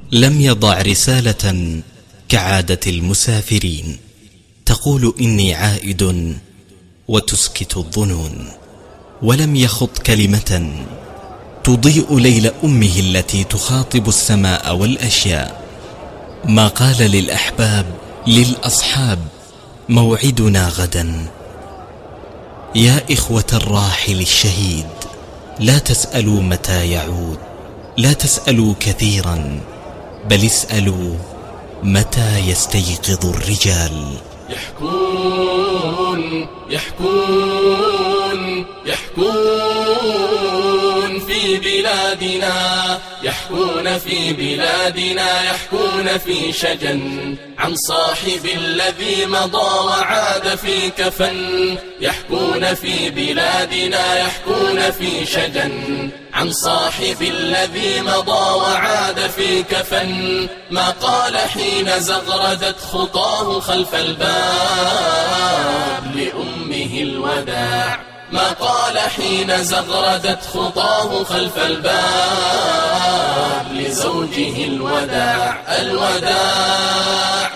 لم يضع رسالة كعادة المسافرين تقول إني عائد وتسكت الظنون، ولم يخط كلمة تضيء ليل أمه التي تخاطب السماء والأشياء. ما قال للأحباب للأصحاب موعدنا غدا. يا إخوة الراحل الشهيد لا تسألوا متى يعود، لا تسألوا كثيرا بل اسألوا متى يستيقظ الرجال. يحكون في بلادنا، يحكون في بلادنا، يحكون في شجن عن صاحب الذي مضى وعاد في كفن. يحكون في بلادنا، يحكون في شجن عن صاحب الذي مضى وعاد في كفن. ما قال حين زغردت خطاه خلف الباب لأمه الوداع. ما قال حين زغردت خطاه خلف الباب لزوجه الوداع. الوداع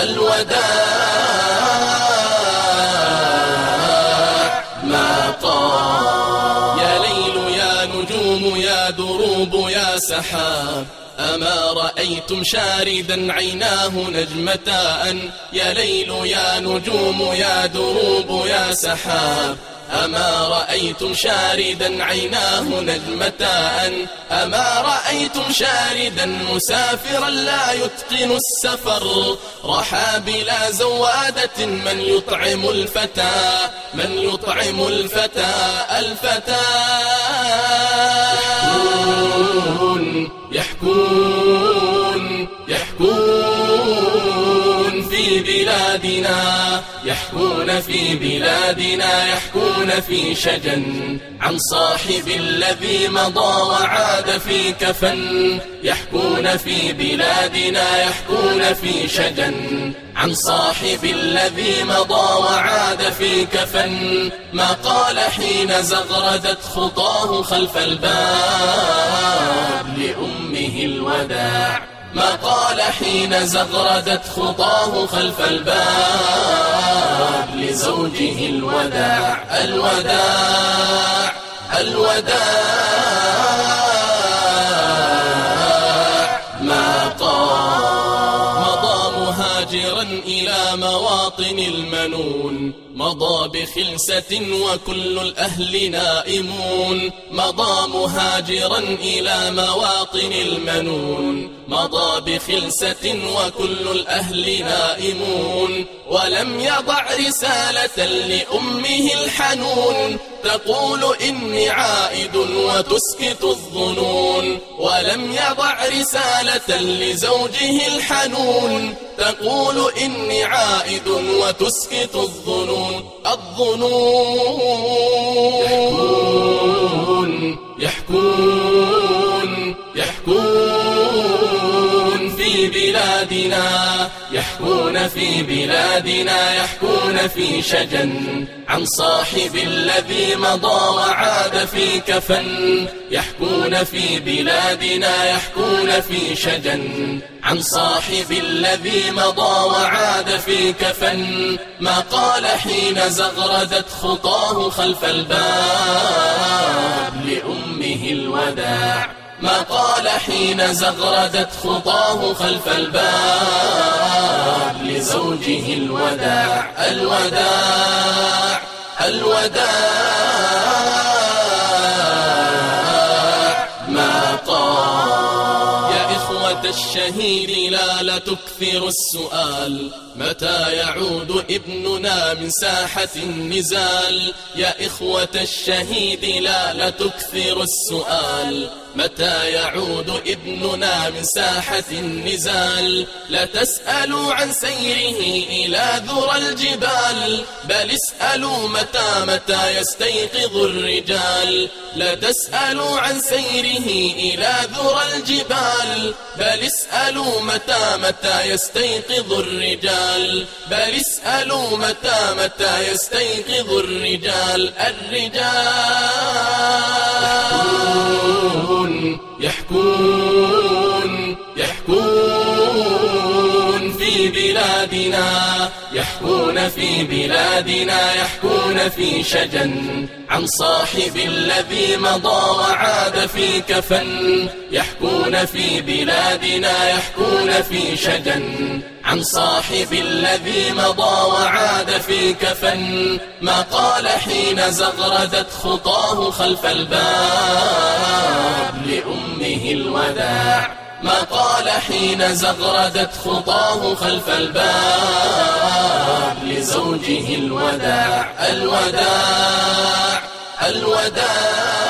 الوداع ما قال. يا ليل يا نجوم يا دروب يا سحاب، أما رأيتم شاردا عيناه نجمتان. يا ليل يا نجوم يا دروب يا سحاب، أما رأيتم شاردا عيناه نجمتان. أما رأيتم شاردا مسافرا لا يتقن السفر، رحى بلا زوادة من يطعم الفتى، من يطعم الفتى. يحكون في بلادنا، يحكون في بلادنا، يحكون في شجن عن صاحب الذي مضى وعاد في كفن. يحكون في بلادنا، يحكون في شجن عن صاحب الذي مضى وعاد في كفن. ما قال حين زغردت خطاه خلف الباب لأمه الوداع. ما قال حين زغردت خطاه خلف الباب لزوجه الوداع. الوداع الوداع ما قال. مضى مهاجرا إلى مواطن المنون، مضى بخلسة وكل الأهل نائمون. مضى مهاجرا إلى مواطن المنون، مضى بخلسة وكل الأهل نائمون. ولم يضع رسالة لأمه الحنون تقول إني عائد وتسكت الظنون. ولم يضع رسالة لزوجه الحنون تقول إني عائد وتسكت الظنون. يحكون في بلادنا، يحكون في بلادنا، يحكون في شجن عن صاحب الذي مضى وعاد في كفن. يحكون في بلادنا، يحكون في شجن عن صاحب الذي مضى وعاد في كفن. ما قال حين زغردت خطاه خلف الباب لأمه الوداع. ما قال حين زغردت خطاه خلف الباب لزوجه الوداع. الوداع الوداع ما قال. يا إخوة الشهيد لا تكثروا السؤال، متى يعود ابننا من ساحة النزال. يا إخوة الشهيد لا تكثروا السؤال، متى يعود ابننا من ساحة النزال. لا تسألوا عن سيره إلى ذرى الجبال، بل اسألوا متى يستيقظ الرجال. لا تسألوا عن سيره إلى ذرى الجبال، بل اسألوا متى يستيقظ الرجال. بل اسألوا متى يستيقظ الرجال. الرجال يحكون يحكون في بلادنا يحكون في شجن عن صاحب الذي مضى وعاد في كفن. يحكون في بلادنا يحكون في شجن عن صاحب الذي مضى وعاد في كفن. ما قال حين زغردت خطاه خلف الباب لأمه الوداع. ما قال حين زغردت خطاه خلف الباب لزوجه الوداع. الوداع الوداع